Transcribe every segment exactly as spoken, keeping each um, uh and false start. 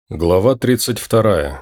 Глава тридцать вторая.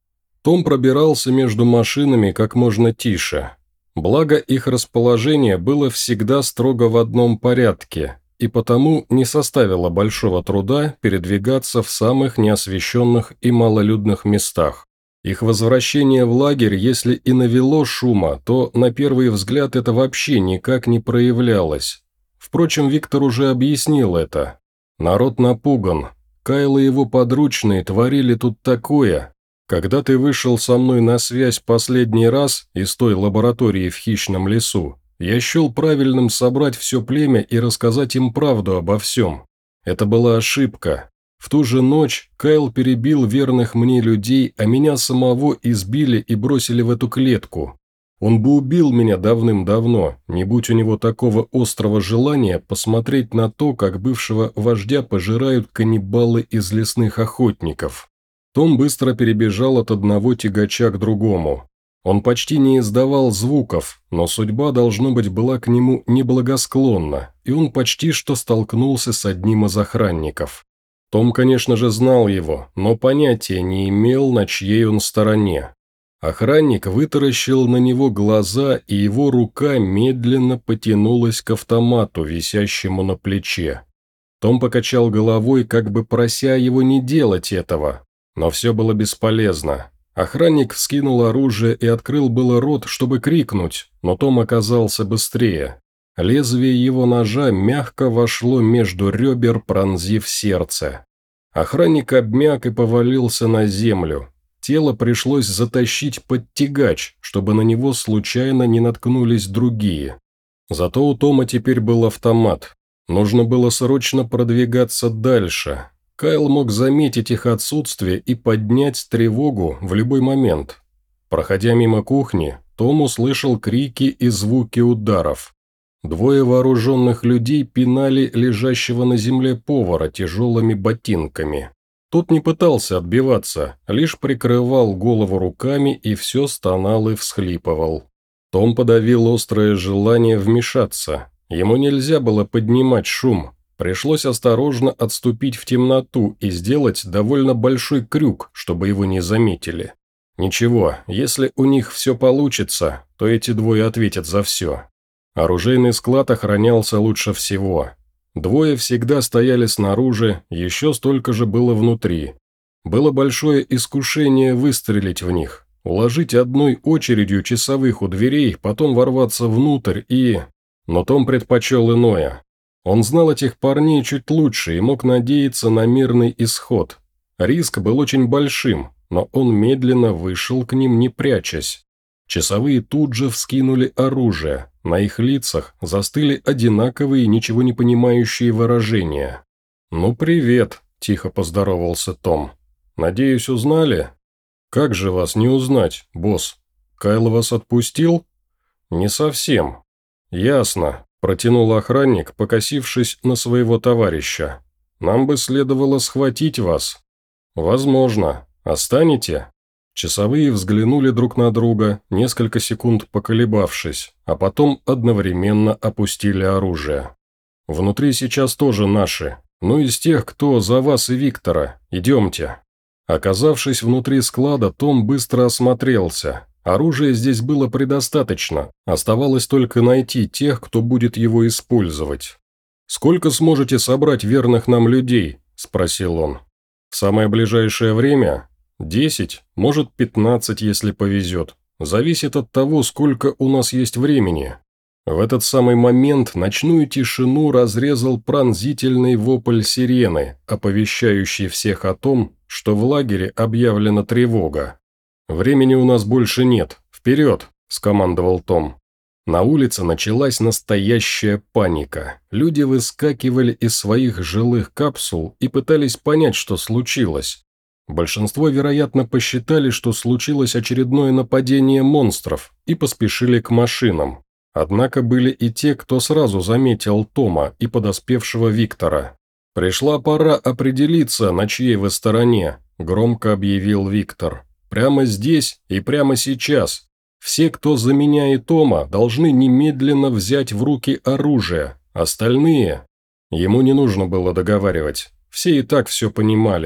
Том пробирался между машинами как можно тише. Благо их расположение было всегда строго в одном порядке, и потому не составило большого труда передвигаться в самых неосвещенных и малолюдных местах. Их возвращение в лагерь, если и навело шума, то на первый взгляд это вообще никак не проявлялось. Впрочем, Виктор уже объяснил это. Народ напуган. Кайл и его подручные творили тут такое. Когда ты вышел со мной на связь последний раз из той лаборатории в хищном лесу, я счел правильным собрать все племя и рассказать им правду обо всем. Это была ошибка. В ту же ночь Кайл перебил верных мне людей, а меня самого избили и бросили в эту клетку. Он бы убил меня давным-давно, не будь у него такого острого желания посмотреть на то, как бывшего вождя пожирают каннибалы из лесных охотников. Том быстро перебежал от одного тягача к другому. Он почти не издавал звуков, но судьба, должно быть, была к нему неблагосклонна, и он почти что столкнулся с одним из охранников. Том, конечно же, знал его, но понятия не имел, на чьей он стороне. Охранник вытаращил на него глаза, и его рука медленно потянулась к автомату, висящему на плече. Том покачал головой, как бы прося его не делать этого, но все было бесполезно. Охранник вскинул оружие и открыл было рот, чтобы крикнуть, но Том оказался быстрее. Лезвие его ножа мягко вошло между ребер, пронзив сердце. Охранник обмяк и повалился на землю. Тело пришлось затащить под тягач, чтобы на него случайно не наткнулись другие. Зато у Тома теперь был автомат. Нужно было срочно продвигаться дальше. Кайл мог заметить их отсутствие и поднять тревогу в любой момент. Проходя мимо кухни, Том услышал крики и звуки ударов. Двое вооруженных людей пинали лежащего на земле повара тяжелыми ботинками. Тот не пытался отбиваться, лишь прикрывал голову руками и все стонал и всхлипывал. Том подавил острое желание вмешаться. Ему нельзя было поднимать шум. Пришлось осторожно отступить в темноту и сделать довольно большой крюк, чтобы его не заметили. Ничего, если у них все получится, то эти двое ответят за все. Оружейный склад охранялся лучше всего. Двое всегда стояли снаружи, еще столько же было внутри. Было большое искушение выстрелить в них, уложить одной очередью часовых у дверей, потом ворваться внутрь и... Но Том предпочел иное. Он знал этих парней чуть лучше и мог надеяться на мирный исход. Риск был очень большим, но он медленно вышел к ним, не прячась. Часовые тут же вскинули оружие. На их лицах застыли одинаковые, ничего не понимающие выражения. «Ну, привет», – тихо поздоровался Том. «Надеюсь, узнали?» «Как же вас не узнать, босс? Кайл вас отпустил?» «Не совсем». «Ясно», – протянул охранник, покосившись на своего товарища. «Нам бы следовало схватить вас». «Возможно. Останете?» Часовые взглянули друг на друга, несколько секунд поколебавшись, а потом одновременно опустили оружие. «Внутри сейчас тоже наши, но из тех, кто за вас и Виктора. Идемте». Оказавшись внутри склада, Том быстро осмотрелся. Оружия здесь было предостаточно, оставалось только найти тех, кто будет его использовать. «Сколько сможете собрать верных нам людей?» – спросил он. «В самое ближайшее время?» Десять, может пятнадцать, если повезет. Зависит от того, сколько у нас есть времени». В этот самый момент ночную тишину разрезал пронзительный вопль сирены, оповещающий всех о том, что в лагере объявлена тревога. «Времени у нас больше нет. Вперед!» – скомандовал Том. На улице началась настоящая паника. Люди выскакивали из своих жилых капсул и пытались понять, что случилось. Большинство, вероятно, посчитали, что случилось очередное нападение монстров, и поспешили к машинам. Однако были и те, кто сразу заметил Тома и подоспевшего Виктора. «Пришла пора определиться, на чьей вы стороне», – громко объявил Виктор. «Прямо здесь и прямо сейчас. Все, кто за меня и Тома, должны немедленно взять в руки оружие. Остальные...» Ему не нужно было договаривать. Все и так все понимали. К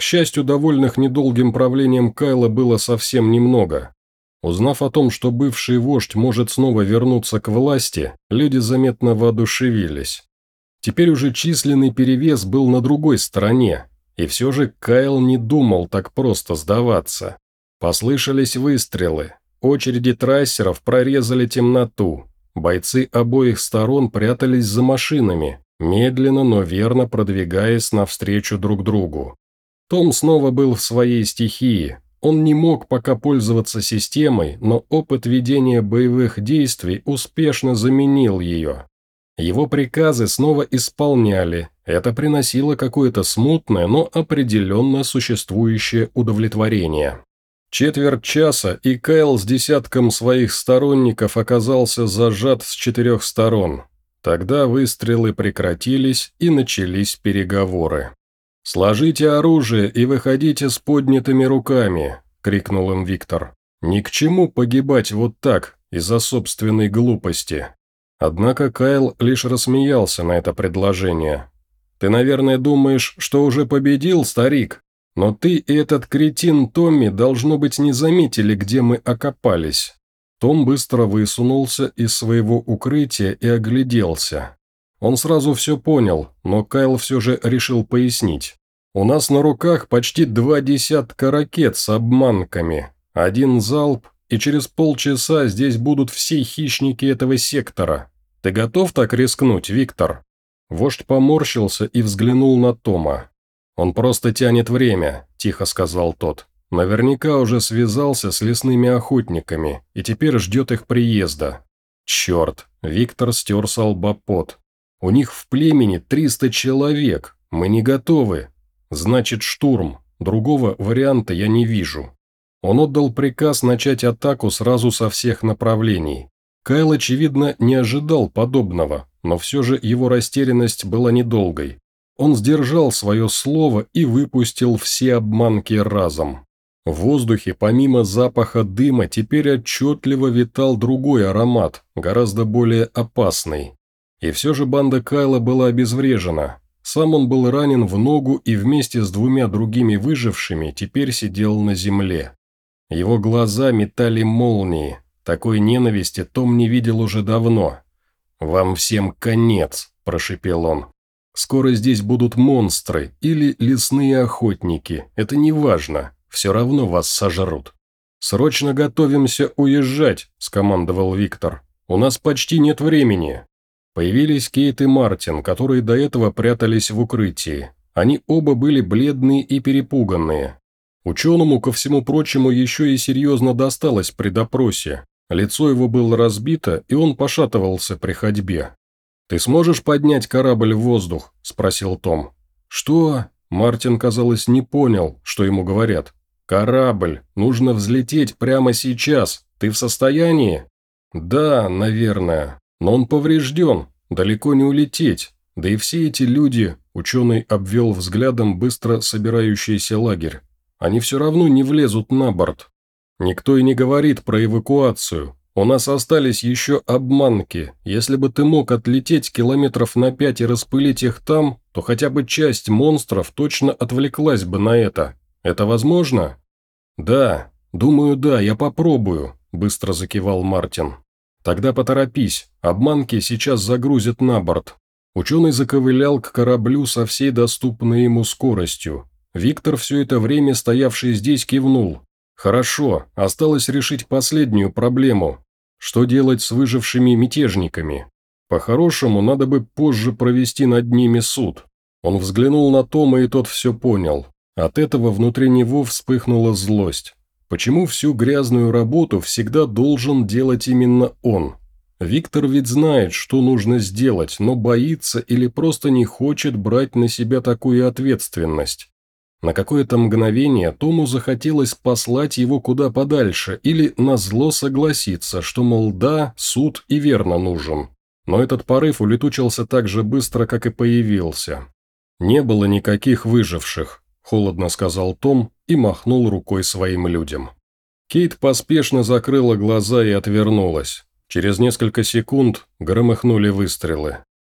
К счастью, довольных недолгим правлением Кайла было совсем немного. Узнав о том, что бывший вождь может снова вернуться к власти, люди заметно воодушевились. Теперь уже численный перевес был на другой стороне, и все же Кайл не думал так просто сдаваться. Послышались выстрелы, очереди трассеров прорезали темноту, бойцы обоих сторон прятались за машинами, медленно, но верно продвигаясь навстречу друг другу. Том снова был в своей стихии. Он не мог пока пользоваться системой, но опыт ведения боевых действий успешно заменил ее. Его приказы снова исполняли, это приносило какое-то смутное, но определенно существующее удовлетворение. Четверть часа, и Кайл с десятком своих сторонников оказался зажат с четырех сторон. Тогда выстрелы прекратились, и начались переговоры. «Сложите оружие и выходите с поднятыми руками», – крикнул им Виктор. «Ни к чему погибать вот так, из-за собственной глупости». Однако Кайл лишь рассмеялся на это предложение. «Ты, наверное, думаешь, что уже победил, старик? Но ты и этот кретин Томми, должно быть, не заметили, где мы окопались». Том быстро высунулся из своего укрытия и огляделся. Он сразу все понял, но Кайл все же решил пояснить. «У нас на руках почти два десятка ракет с обманками. Один залп, и через полчаса здесь будут все хищники этого сектора. Ты готов так рискнуть, Виктор?» Вождь поморщился и взглянул на Тома. «Он просто тянет время», – тихо сказал тот. «Наверняка уже связался с лесными охотниками и теперь ждет их приезда». «Черт!» – Виктор стер со лба пот. «У них в племени триста человек. Мы не готовы. Значит, штурм. Другого варианта я не вижу». Он отдал приказ начать атаку сразу со всех направлений. Кайл, очевидно, не ожидал подобного, но все же его растерянность была недолгой. Он сдержал свое слово и выпустил все обманки разом. В воздухе, помимо запаха дыма, теперь отчетливо витал другой аромат, гораздо более опасный. И все же банда Кайла была обезврежена. Сам он был ранен в ногу и вместе с двумя другими выжившими теперь сидел на земле. Его глаза метали молнии. Такой ненависти Том не видел уже давно. «Вам всем конец», – прошепел он. «Скоро здесь будут монстры или лесные охотники, это не важно, все равно вас сожрут». «Срочно готовимся уезжать», – скомандовал Виктор. «У нас почти нет времени». Появились Кейт и Мартин, которые до этого прятались в укрытии. Они оба были бледные и перепуганные. Ученому, ко всему прочему, еще и серьезно досталось при допросе. Лицо его было разбито, и он пошатывался при ходьбе. «Ты сможешь поднять корабль в воздух?» – спросил Том. «Что?» – Мартин, казалось, не понял, что ему говорят. «Корабль. Нужно взлететь прямо сейчас. Ты в состоянии?» «Да, наверное. Но он поврежден. Далеко не улететь. Да и все эти люди...» – ученый обвел взглядом быстро собирающийся лагерь. «Они все равно не влезут на борт. Никто и не говорит про эвакуацию. У нас остались еще обманки. Если бы ты мог отлететь километров на пять и распылить их там, то хотя бы часть монстров точно отвлеклась бы на это. Это возможно?» «Да, думаю, да, я попробую», – быстро закивал Мартин. «Тогда поторопись, обманки сейчас загрузят на борт». Ученый заковылял к кораблю со всей доступной ему скоростью. Виктор, все это время стоявший здесь, кивнул. «Хорошо, осталось решить последнюю проблему. Что делать с выжившими мятежниками? По-хорошему, надо бы позже провести над ними суд». Он взглянул на Тома, и тот все понял. От этого внутри него вспыхнула злость. Почему всю грязную работу всегда должен делать именно он? Виктор ведь знает, что нужно сделать, но боится или просто не хочет брать на себя такую ответственность. На какое-то мгновение Тому захотелось послать его куда подальше или назло согласиться, что, мол, да, суд и верно нужен. Но этот порыв улетучился так же быстро, как и появился. «Не было никаких выживших», – холодно сказал Том и махнул рукой своим людям. Кейт поспешно закрыла глаза и отвернулась. Через несколько секунд громыхнули выстрелы.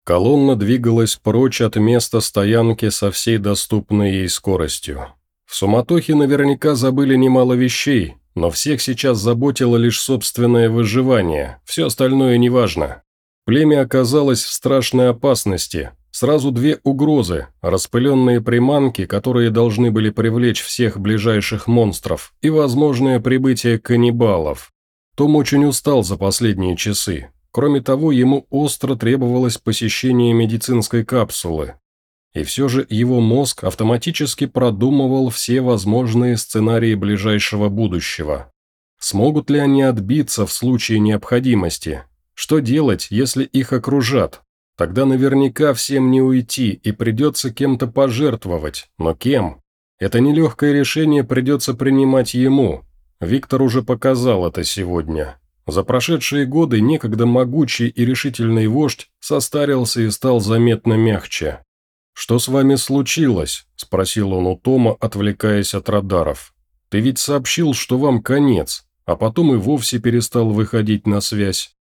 Колонна двигалась прочь от места стоянки со всей доступной ей скоростью. В суматохе наверняка забыли немало вещей, но всех сейчас заботило лишь собственное выживание, все остальное неважно. Племя оказалось в страшной опасности. Сразу две угрозы – распыленные приманки, которые должны были привлечь всех ближайших монстров, и возможное прибытие каннибалов. Том очень устал за последние часы. Кроме того, ему остро требовалось посещение медицинской капсулы. И все же его мозг автоматически продумывал все возможные сценарии ближайшего будущего. Смогут ли они отбиться в случае необходимости? Что делать, если их окружат? Тогда наверняка всем не уйти и придется кем-то пожертвовать. Но кем? Это нелегкое решение придется принимать ему. Виктор уже показал это сегодня. За прошедшие годы некогда могучий и решительный вождь состарился и стал заметно мягче. «Что с вами случилось?» – спросил он у Тома, отвлекаясь от радаров. «Ты ведь сообщил, что вам конец, а потом и вовсе перестал выходить на связь».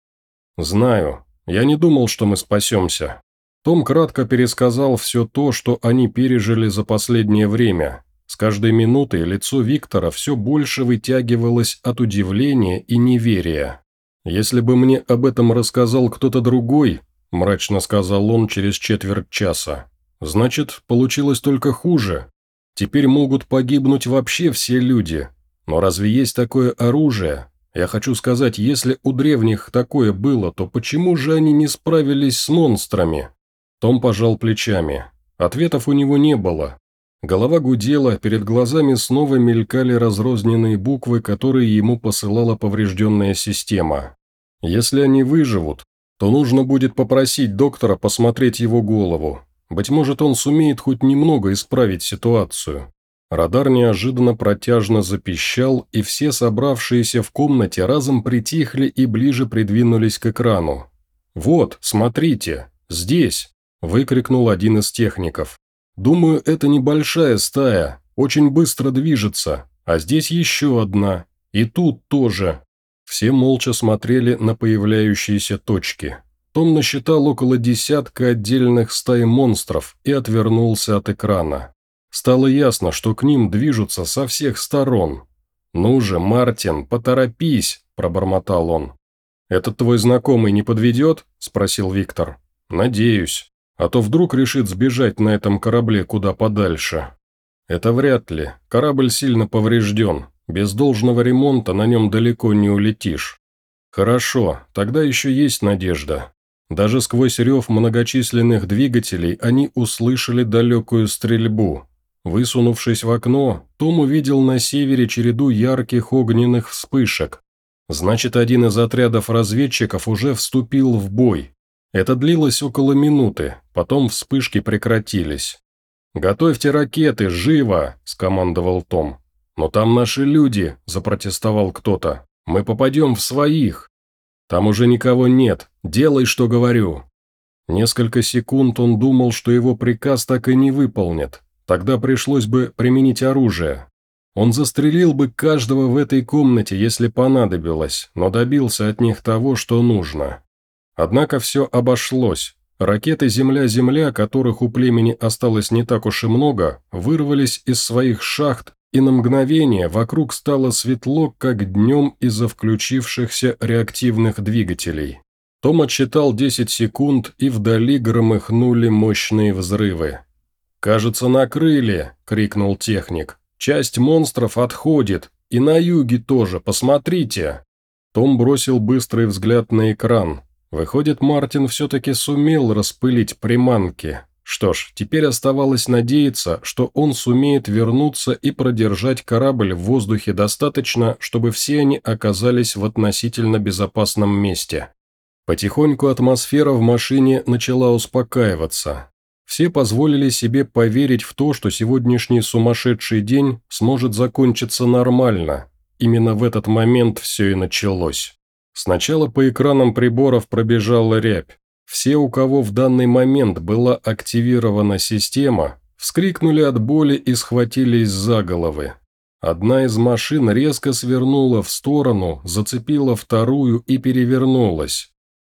«Знаю. Я не думал, что мы спасемся». Том кратко пересказал все то, что они пережили за последнее время. С каждой минутой лицо Виктора все больше вытягивалось от удивления и неверия. «Если бы мне об этом рассказал кто-то другой», – мрачно сказал он через четверть часа, – «значит, получилось только хуже. Теперь могут погибнуть вообще все люди. Но разве есть такое оружие? Я хочу сказать, если у древних такое было, то почему же они не справились с монстрами?» Том пожал плечами. Ответов у него не было. Голова гудела, перед глазами снова мелькали разрозненные буквы, которые ему посылала поврежденная система. Если они выживут, то нужно будет попросить доктора посмотреть его голову. Быть может, он сумеет хоть немного исправить ситуацию. Радар неожиданно протяжно запищал, и все собравшиеся в комнате разом притихли и ближе придвинулись к экрану. «Вот, смотрите, здесь!» – выкрикнул один из техников. «Думаю, это небольшая стая, очень быстро движется, а здесь еще одна, и тут тоже». Все молча смотрели на появляющиеся точки. Том насчитал около десятка отдельных стай монстров и отвернулся от экрана. Стало ясно, что к ним движутся со всех сторон. «Ну же, Мартин, поторопись», – пробормотал он. «Этот твой знакомый не подведет?» – спросил Виктор. «Надеюсь. А то вдруг решит сбежать на этом корабле куда подальше». «Это вряд ли. Корабль сильно поврежден. Без должного ремонта на нем далеко не улетишь». «Хорошо, тогда еще есть надежда». Даже сквозь рев многочисленных двигателей они услышали далекую стрельбу. Высунувшись в окно, Том увидел на севере череду ярких огненных вспышек. Значит, один из отрядов разведчиков уже вступил в бой. Это длилось около минуты, потом вспышки прекратились. «Готовьте ракеты, живо!» – скомандовал Том. «Но там наши люди!» – запротестовал кто-то. «Мы попадем в своих!» «Там уже никого нет, делай, что говорю!» Несколько секунд он думал, что его приказ так и не выполнят. Тогда пришлось бы применить оружие. Он застрелил бы каждого в этой комнате, если понадобилось, но добился от них того, что нужно. Однако все обошлось. Ракеты «Земля-Земля», которых у племени осталось не так уж и много, вырвались из своих шахт, и на мгновение вокруг стало светло, как днем из-за включившихся реактивных двигателей. Том отсчитал десять секунд, и вдали громыхнули мощные взрывы. «Кажется, накрыли!» – крикнул техник. «Часть монстров отходит, и на юге тоже, посмотрите!» Том бросил быстрый взгляд на экран. Выходит, Мартин все-таки сумел распылить приманки. Что ж, теперь оставалось надеяться, что он сумеет вернуться и продержать корабль в воздухе достаточно, чтобы все они оказались в относительно безопасном месте. Потихоньку атмосфера в машине начала успокаиваться. Все позволили себе поверить в то, что сегодняшний сумасшедший день сможет закончиться нормально. Именно в этот момент все и началось. Сначала по экранам приборов пробежала рябь. Все, у кого в данный момент была активирована система, вскрикнули от боли и схватились за головы. Одна из машин резко свернула в сторону, зацепила вторую и перевернулась.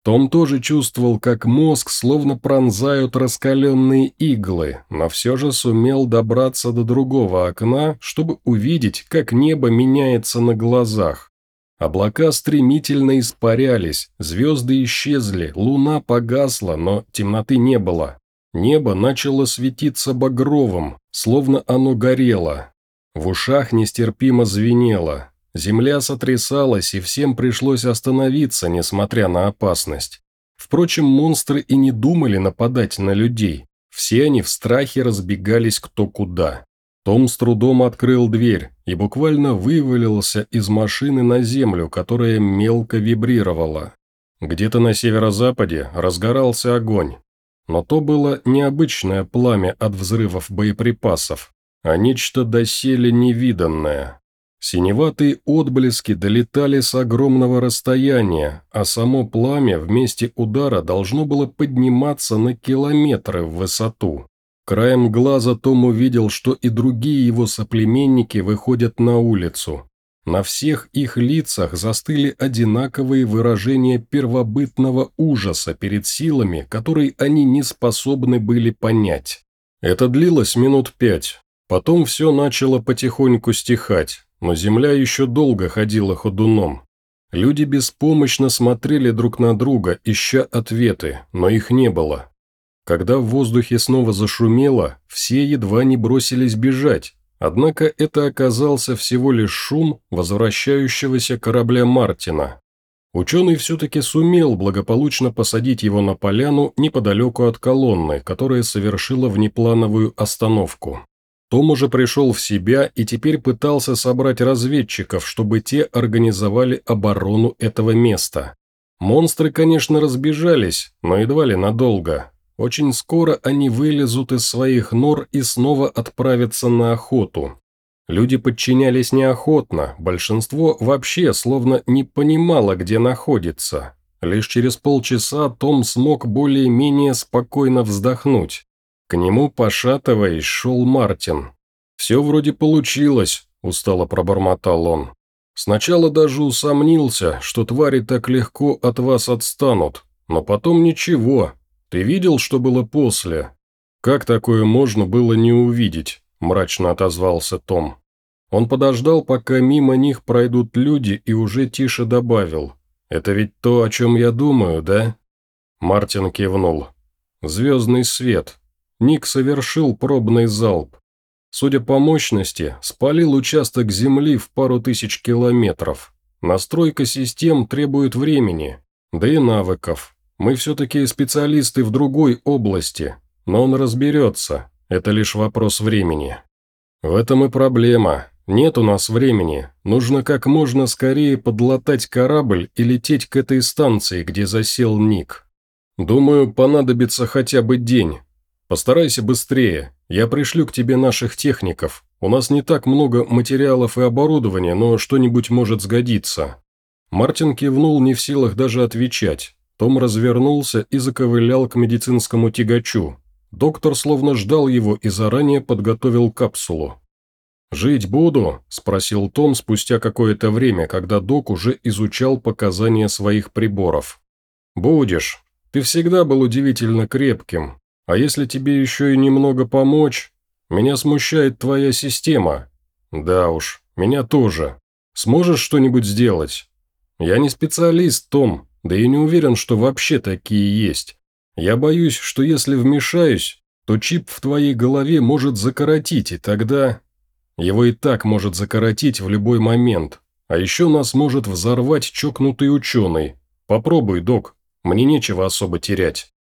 Том тоже чувствовал, как мозг словно пронзают раскаленные иглы, но все же сумел добраться до другого окна, чтобы увидеть, как небо меняется на глазах. Облака стремительно испарялись, звезды исчезли, луна погасла, но темноты не было. Небо начало светиться багровым, словно оно горело. В ушах нестерпимо звенело. Земля сотрясалась, и всем пришлось остановиться, несмотря на опасность. Впрочем, монстры и не думали нападать на людей. Все они в страхе разбегались кто куда. Том с трудом открыл дверь и буквально вывалился из машины на землю, которая мелко вибрировала. Где-то на северо-западе разгорался огонь. Но то было не обычное пламя от взрывов боеприпасов, а нечто доселе невиданное. Синеватые отблески долетали с огромного расстояния, а само пламя в месте удара должно было подниматься на километры в высоту. Краем глаза Том увидел, что и другие его соплеменники выходят на улицу. На всех их лицах застыли одинаковые выражения первобытного ужаса перед силами, которые они не способны были понять. Это длилось минут пять. Потом все начало потихоньку стихать, но земля еще долго ходила ходуном. Люди беспомощно смотрели друг на друга, ища ответы, но их не было. Когда в воздухе снова зашумело, все едва не бросились бежать, однако это оказался всего лишь шум возвращающегося корабля Мартина. Ученый все-таки сумел благополучно посадить его на поляну неподалеку от колонны, которая совершила внеплановую остановку. Том уже пришел в себя и теперь пытался собрать разведчиков, чтобы те организовали оборону этого места. Монстры, конечно, разбежались, но едва ли надолго. Очень скоро они вылезут из своих нор и снова отправятся на охоту. Люди подчинялись неохотно, большинство вообще словно не понимало, где находится. Лишь через полчаса Том смог более-менее спокойно вздохнуть. К нему, пошатываясь, шел Мартин. «Все вроде получилось», – устало пробормотал он. «Сначала даже усомнился, что твари так легко от вас отстанут, но потом ничего. Ты видел, что было после?» «Как такое можно было не увидеть?» – мрачно отозвался Том. Он подождал, пока мимо них пройдут люди, и уже тише добавил. «Это ведь то, о чем я думаю, да?» Мартин кивнул. «Звездный свет». Ник совершил пробный залп. Судя по мощности, спалил участок Земли в пару тысяч километров. Настройка систем требует времени, да и навыков. Мы все-таки специалисты в другой области, но он разберется, это лишь вопрос времени. В этом и проблема. Нет у нас времени, нужно как можно скорее подлатать корабль и лететь к этой станции, где засел Ник. Думаю, понадобится хотя бы день. Постарайся быстрее, я пришлю к тебе наших техников. У нас не так много материалов и оборудования, но что-нибудь может сгодиться». Мартин кивнул, не в силах даже отвечать. Том развернулся и заковылял к медицинскому тягачу. Доктор словно ждал его и заранее подготовил капсулу. «Жить буду?» – спросил Том спустя какое-то время, когда док уже изучал показания своих приборов. «Будешь. Ты всегда был удивительно крепким. А если тебе еще и немного помочь? Меня смущает твоя система». «Да уж, меня тоже. Сможешь что-нибудь сделать?» «Я не специалист, Том, да и не уверен, что вообще такие есть. Я боюсь, что если вмешаюсь, то чип в твоей голове может закоротить, и тогда...» «Его и так может закоротить в любой момент. А еще нас может взорвать чокнутый ученый. Попробуй, док, мне нечего особо терять».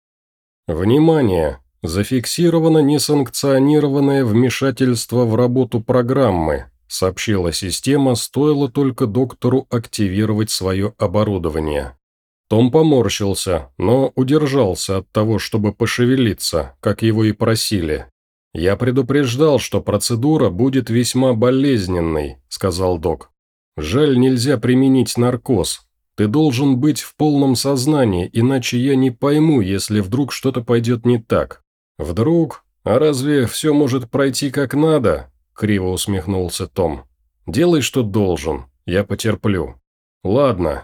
«Внимание! Зафиксировано несанкционированное вмешательство в работу программы», сообщила система, стоило только доктору активировать свое оборудование. Том поморщился, но удержался от того, чтобы пошевелиться, как его и просили. «Я предупреждал, что процедура будет весьма болезненной», – сказал док. «Жаль, нельзя применить наркоз. Ты должен быть в полном сознании, иначе я не пойму, если вдруг что-то пойдет не так». «Вдруг? А разве все может пройти как надо?» – криво усмехнулся Том. «Делай, что должен, я потерплю». «Ладно».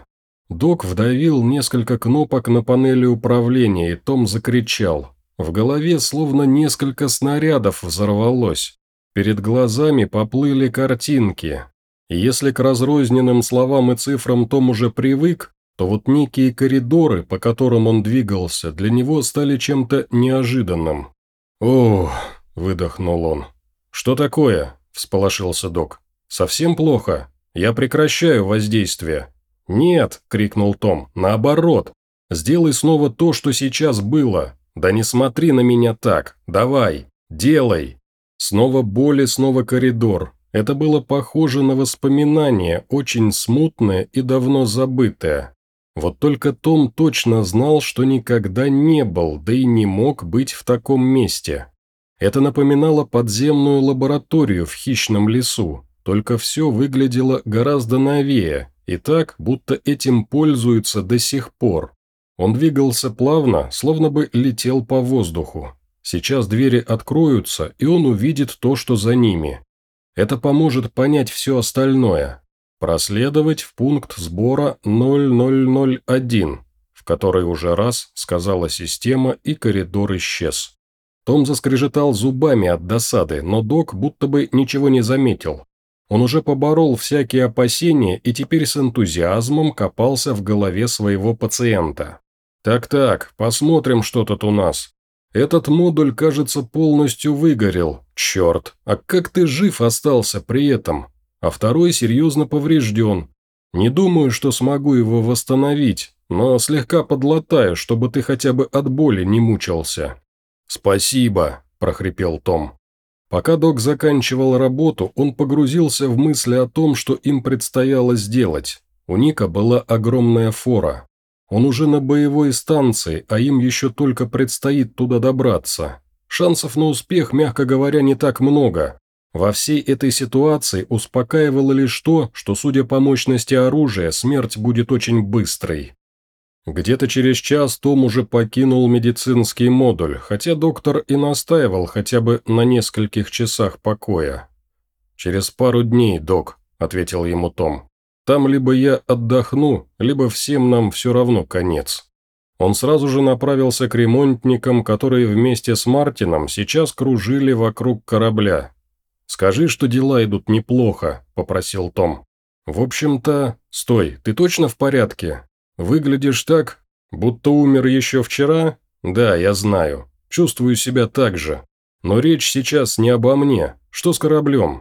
Док вдавил несколько кнопок на панели управления, и Том закричал. В голове словно несколько снарядов взорвалось. Перед глазами поплыли картинки. И если к разрозненным словам и цифрам Том уже привык, то вот некие коридоры, по которым он двигался, для него стали чем-то неожиданным. «Ох», – выдохнул он. «Что такое?» – всполошился док. «Совсем плохо? Я прекращаю воздействие». «Нет», – крикнул Том, – «наоборот. Сделай снова то, что сейчас было. Да не смотри на меня так. Давай, делай». Снова боль и снова коридор. Это было похоже на воспоминание, очень смутное и давно забытое. Вот только Том точно знал, что никогда не был, да и не мог быть в таком месте. Это напоминало подземную лабораторию в хищном лесу, только все выглядело гораздо новее, и так, будто этим пользуются до сих пор. Он двигался плавно, словно бы летел по воздуху. Сейчас двери откроются, и он увидит то, что за ними. Это поможет понять все остальное. Проследовать в пункт сбора ноль ноль ноль один, в который уже раз сказала система, и коридор исчез. Том заскрежетал зубами от досады, но док будто бы ничего не заметил. Он уже поборол всякие опасения и теперь с энтузиазмом копался в голове своего пациента. «Так-так, посмотрим, что тут у нас. Этот модуль, кажется, полностью выгорел. Черт, а как ты жив остался при этом? А второй серьезно поврежден. Не думаю, что смогу его восстановить, но слегка подлатаю, чтобы ты хотя бы от боли не мучился». «Спасибо», – прохрипел Том. Пока док заканчивал работу, он погрузился в мысли о том, что им предстояло сделать. У Ника была огромная фора. Он уже на боевой станции, а им еще только предстоит туда добраться. Шансов на успех, мягко говоря, не так много. Во всей этой ситуации успокаивало лишь то, что, судя по мощности оружия, смерть будет очень быстрой. Где-то через час Том уже покинул медицинский модуль, хотя доктор и настаивал хотя бы на нескольких часах покоя. «Через пару дней, док», – ответил ему Том. «Там либо я отдохну, либо всем нам все равно конец». Он сразу же направился к ремонтникам, которые вместе с Мартином сейчас кружили вокруг корабля. «Скажи, что дела идут неплохо», – попросил Том. «В общем-то... Стой, ты точно в порядке? Выглядишь так, будто умер еще вчера? Да, я знаю. Чувствую себя так же. Но речь сейчас не обо мне. Что с кораблем?»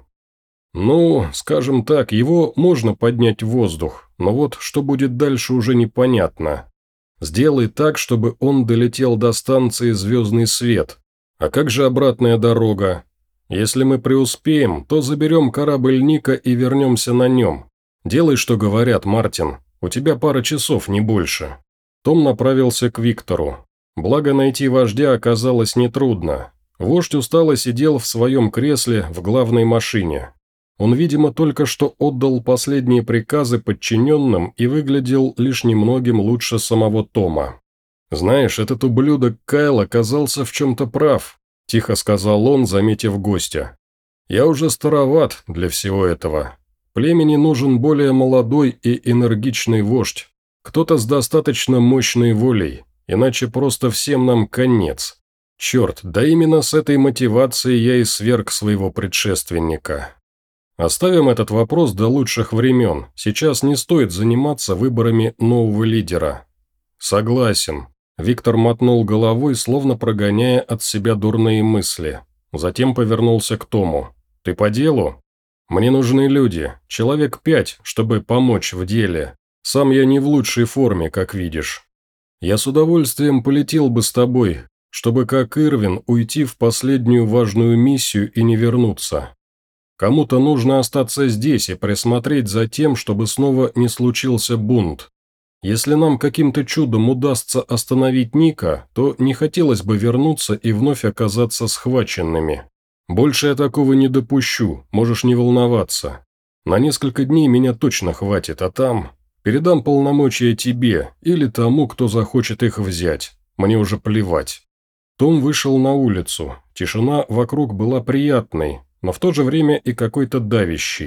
«Ну, скажем так, его можно поднять в воздух, но вот что будет дальше уже непонятно. Сделай так, чтобы он долетел до станции «Звездный свет». А как же обратная дорога? Если мы преуспеем, то заберем корабль Ника и вернемся на нем. Делай, что говорят, Мартин. У тебя пара часов, не больше». Том направился к Виктору. Благо, найти вождя оказалось нетрудно. Вождь устало сидел в своем кресле в главной машине. Он, видимо, только что отдал последние приказы подчиненным и выглядел лишь немногим лучше самого Тома. «Знаешь, этот ублюдок Кайл оказался в чем-то прав», – тихо сказал он, заметив гостя. «Я уже староват для всего этого. Племени нужен более молодой и энергичный вождь, кто-то с достаточно мощной волей, иначе просто всем нам конец. Черт, да именно с этой мотивацией я и сверг своего предшественника. Оставим этот вопрос до лучших времен, сейчас не стоит заниматься выборами нового лидера». «Согласен», – Виктор мотнул головой, словно прогоняя от себя дурные мысли. Затем повернулся к Тому. «Ты по делу? Мне нужны люди, человек пять, чтобы помочь в деле. Сам я не в лучшей форме, как видишь. Я с удовольствием полетел бы с тобой, чтобы, как Ирвин, уйти в последнюю важную миссию и не вернуться. Кому-то нужно остаться здесь и присмотреть за тем, чтобы снова не случился бунт. Если нам каким-то чудом удастся остановить Ника, то не хотелось бы вернуться и вновь оказаться схваченными. Больше я такого не допущу, можешь не волноваться. На несколько дней меня точно хватит, а там передам полномочия тебе или тому, кто захочет их взять. Мне уже плевать». Том вышел на улицу. Тишина вокруг была приятной, но в то же время и какой-то давящей.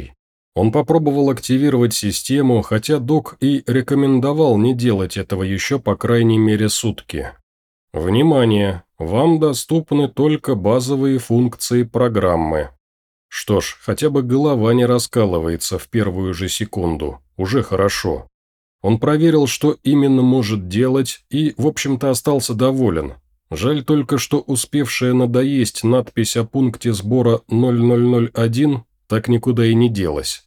Он попробовал активировать систему, хотя док и рекомендовал не делать этого еще по крайней мере сутки. Внимание! Вам доступны только базовые функции программы. Что ж, хотя бы голова не раскалывается в первую же секунду. Уже хорошо. Он проверил, что именно может делать, и, в общем-то, остался доволен. Жаль только, что успевшая надоесть надпись о пункте сбора ноль ноль ноль один так никуда и не делась.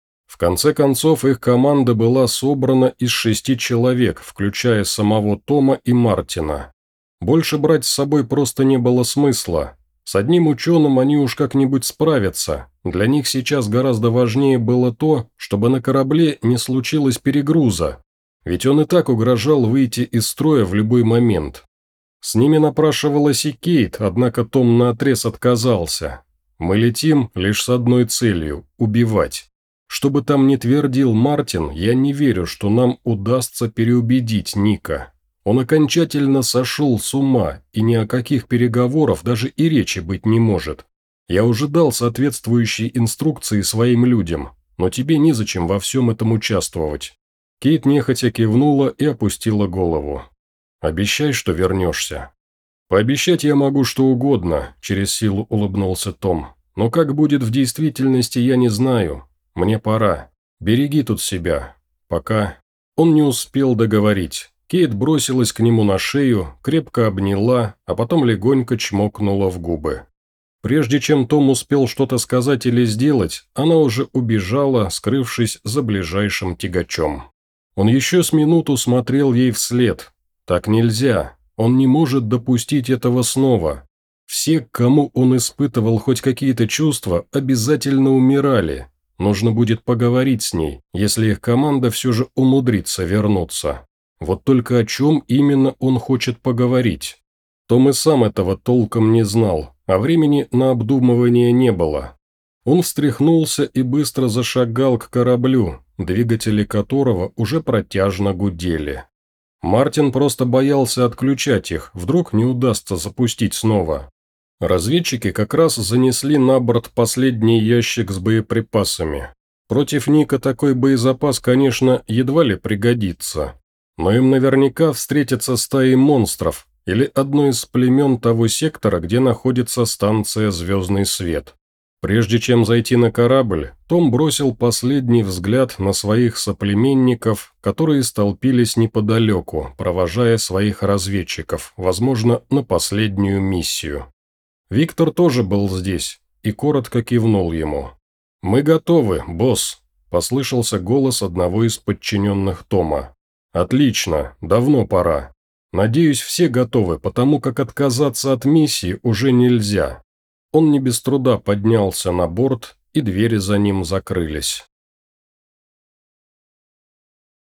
В конце концов, их команда была собрана из шести человек, включая самого Тома и Мартина. Больше брать с собой просто не было смысла. С одним ученым они уж как-нибудь справятся. Для них сейчас гораздо важнее было то, чтобы на корабле не случилось перегруза. Ведь он и так угрожал выйти из строя в любой момент. С ними напрашивалась и Кейт, однако Том наотрез отказался. Мы летим лишь с одной целью – убивать. Что бы там ни твердил Мартин, я не верю, что нам удастся переубедить Ника. Он окончательно сошел с ума, и ни о каких переговорах даже и речи быть не может. Я уже дал соответствующие инструкции своим людям, но тебе незачем во всем этом участвовать». Кейт нехотя кивнула и опустила голову. «Обещай, что вернешься». «Пообещать я могу что угодно», – через силу улыбнулся Том. «Но как будет в действительности, я не знаю. Мне пора. Береги тут себя. Пока». Он не успел договорить. Кейт бросилась к нему на шею, крепко обняла, а потом легонько чмокнула в губы. Прежде чем Том успел что-то сказать или сделать, она уже убежала, скрывшись за ближайшим тягачом. Он еще с минуту смотрел ей вслед. Так нельзя, он не может допустить этого снова. Все, к кому он испытывал хоть какие-то чувства, обязательно умирали. Нужно будет поговорить с ней, если их команда все же умудрится вернуться. Вот только о чем именно он хочет поговорить. Том и сам этого толком не знал, а времени на обдумывание не было. Он встряхнулся и быстро зашагал к кораблю, двигатели которого уже протяжно гудели. Мартин просто боялся отключать их, вдруг не удастся запустить снова. Разведчики как раз занесли на борт последний ящик с боеприпасами. Против Ника такой боезапас, конечно, едва ли пригодится. Но им наверняка встретятся стаи монстров или одно из племен того сектора, где находится станция «Звездный свет». Прежде чем зайти на корабль, Том бросил последний взгляд на своих соплеменников, которые столпились неподалеку, провожая своих разведчиков, возможно, на последнюю миссию. Виктор тоже был здесь и коротко кивнул ему. «Мы готовы, босс», – послышался голос одного из подчиненных Тома. «Отлично, давно пора. Надеюсь, все готовы, потому как отказаться от миссии уже нельзя». Он не без труда поднялся на борт, и двери за ним закрылись.